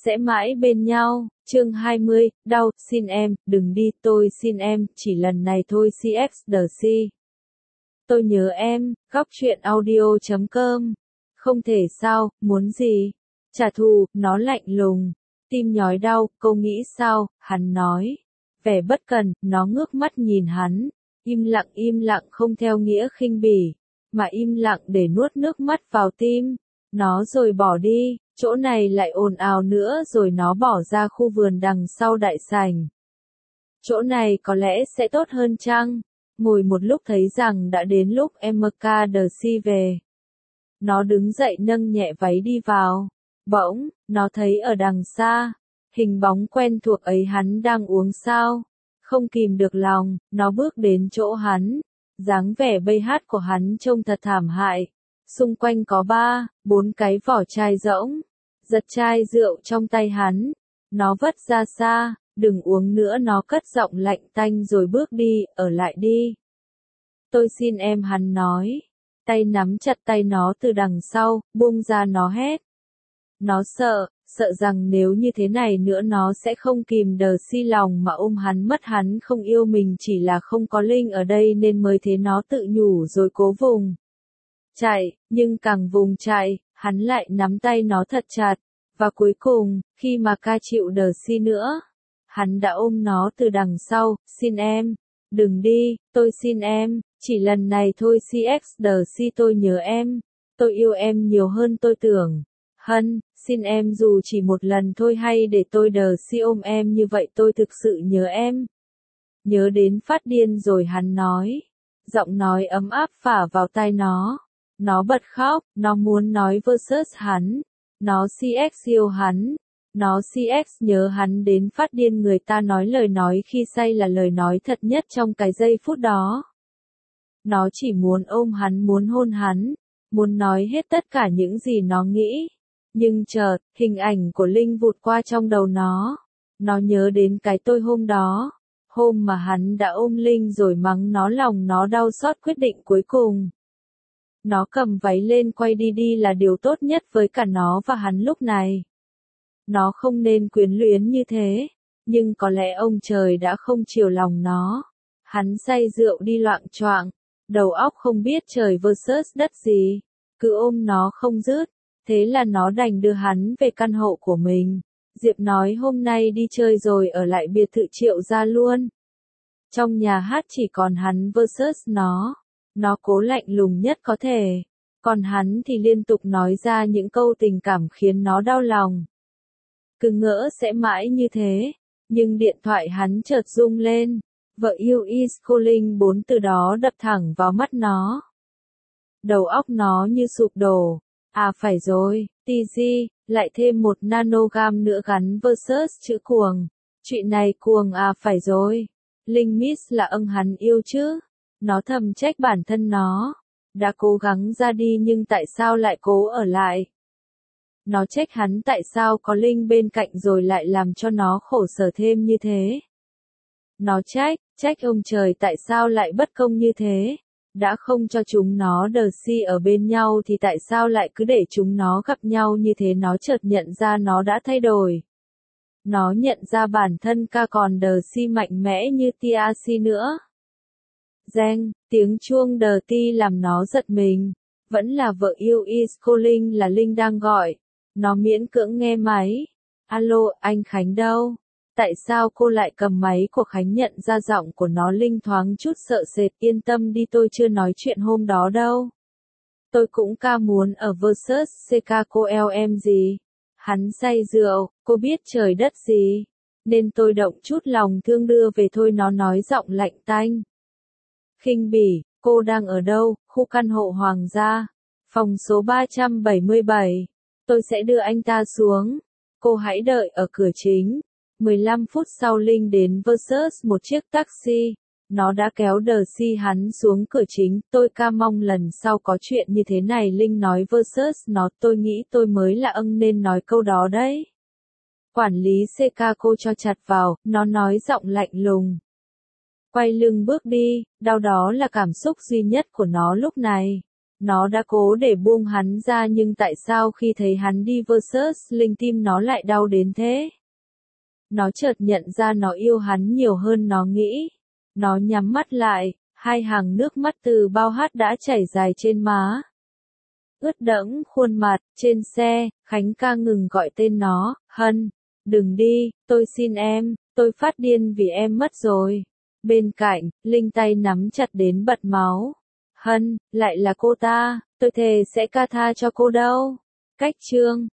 Sẽ mãi bên nhau, chương 20, đau, xin em, đừng đi, tôi xin em, chỉ lần này thôi CXDC. Tôi nhớ em, góc truyện audio.com. Không thể sao, muốn gì? Trả thù, nó lạnh lùng. Tim nhói đau, cô nghĩ sao, hắn nói. Vẻ bất cần, nó ngước mắt nhìn hắn. Im lặng không theo nghĩa khinh bỉ, mà im lặng để nuốt nước mắt vào tim. Nó rồi bỏ đi, chỗ này lại ồn ào nữa rồi nó bỏ ra khu vườn đằng sau đại sảnh. Chỗ này có lẽ sẽ tốt hơn chăng? Ngồi một lúc thấy rằng đã đến lúc MKDC về. Nó đứng dậy nâng nhẹ váy đi vào. Bỗng, nó thấy ở đằng xa, hình bóng quen thuộc ấy hắn đang uống sao. Không kìm được lòng, nó bước đến chỗ hắn. Dáng vẻ bây hát của hắn trông thật thảm hại. Xung quanh có 3-4 cái vỏ chai rỗng. Giật chai rượu trong tay hắn. Nó vất ra xa, đừng uống nữa, nó cất giọng lạnh tanh rồi bước đi, ở lại đi. Tôi xin em, hắn nói. Tay nắm chặt tay nó từ đằng sau, buông ra, nó hét. Nó sợ rằng nếu như thế này nữa nó sẽ không kìm đờ si lòng mà ôm hắn mất. Hắn không yêu mình, chỉ là không có Linh ở đây nên mới thế. Nó tự nhủ rồi cố vùng chạy, nhưng càng vùng chạy, hắn lại nắm tay nó thật chặt. Và cuối cùng, khi mà ca chịu đờ si nữa, hắn đã ôm nó từ đằng sau. Xin em, đừng đi, tôi xin em, chỉ lần này thôi CXDC, tôi nhớ em, tôi yêu em nhiều hơn tôi tưởng. Xin em dù chỉ một lần thôi, hay để tôi đờ si ôm em như vậy, tôi thực sự nhớ em. Nhớ đến phát điên rồi, hắn nói. Giọng nói ấm áp phả vào tai nó. Nó bật khóc, nó muốn nói versus hắn. Nó CX yêu hắn. Nó CX nhớ hắn đến phát điên. Người ta nói lời nói khi say là lời nói thật nhất trong cái giây phút đó. Nó chỉ muốn ôm hắn, muốn hôn hắn, muốn nói hết tất cả những gì nó nghĩ. Nhưng chợt, hình ảnh của Linh vụt qua trong đầu nó. Nó nhớ đến cái tôi hôm đó. Hôm mà hắn đã ôm Linh rồi mắng nó, lòng nó đau xót. Quyết định cuối cùng, nó cầm váy lên quay đi là điều tốt nhất với cả nó và hắn lúc này. Nó không nên quyến luyến như thế, nhưng có lẽ ông trời đã không chiều lòng nó. Hắn say rượu đi loạng choạng, đầu óc không biết trời versus đất gì, cứ ôm nó không dứt. Thế là nó đành đưa hắn về căn hộ của mình. Diệp nói hôm nay đi chơi rồi ở lại biệt thự Triệu gia luôn. Trong nhà hát chỉ còn hắn versus nó. Nó cố lạnh lùng nhất có thể. Còn hắn thì liên tục nói ra những câu tình cảm khiến nó đau lòng. Cứ ngỡ sẽ mãi như thế. Nhưng điện thoại hắn chợt rung lên. Vợ yêu is calling, 4 từ đó đập thẳng vào mắt nó. Đầu óc nó như sụp đổ. À phải rồi, TG, lại thêm một nanogam nữa gắn versus chữ cuồng. Chuyện này cuồng à, phải rồi. Linh miss là hắn yêu chứ. Nó thầm trách bản thân nó. Đã cố gắng ra đi nhưng tại sao lại cố ở lại. Nó trách hắn tại sao có Linh bên cạnh rồi lại làm cho nó khổ sở thêm như thế. Nó trách ông trời tại sao lại bất công như thế. Đã không cho chúng nó đờ si ở bên nhau thì tại sao lại cứ để chúng nó gặp nhau như thế. Nó chợt nhận ra nó đã thay đổi. Nó nhận ra bản thân ca còn đờ si mạnh mẽ như TRC nữa. Reng, tiếng chuông đờ ti làm nó giật mình. Vẫn là vợ yêu is calling, là Linh đang gọi. Nó miễn cưỡng nghe máy. Alo, anh Khánh đâu? Tại sao cô lại cầm máy của Khánh? Nhận ra giọng của nó, Linh thoáng chút sợ sệt. Yên tâm đi, tôi chưa nói chuyện hôm đó đâu. Tôi cũng ca muốn ở versus CK, cô eo em gì? Hắn say rượu, cô biết trời đất gì? Nên tôi động chút lòng thương đưa về thôi, nó nói giọng lạnh tanh. Khinh bỉ, cô đang ở đâu? Khu căn hộ Hoàng gia. Phòng số 377. Tôi sẽ đưa anh ta xuống. Cô hãy đợi ở cửa chính. 15 phút sau Linh đến versus một chiếc taxi. Nó đã kéo đờ si hắn xuống cửa chính. Tôi ca mong lần sau có chuyện như thế này. Linh nói versus nó, tôi nghĩ tôi mới là nên nói câu đó đấy. Quản lý CK, cô cho chặt vào, nó nói giọng lạnh lùng. Quay lưng bước đi, đau đó là cảm xúc duy nhất của nó lúc này. Nó đã cố để buông hắn ra nhưng tại sao khi thấy hắn đi versus Linh tim nó lại đau đến thế? Nó chợt nhận ra nó yêu hắn nhiều hơn nó nghĩ. Nó nhắm mắt lại, hai hàng nước mắt từ bao hát đã chảy dài trên má. Ướt đẫm khuôn mặt, trên xe, Khánh ca ngừng gọi tên nó, Hân, đừng đi, tôi xin em, tôi phát điên vì em mất rồi. Bên cạnh, Linh tay nắm chặt đến bật máu. Hân, lại là cô ta, tôi thề sẽ ca tha cho cô đâu. Cách chương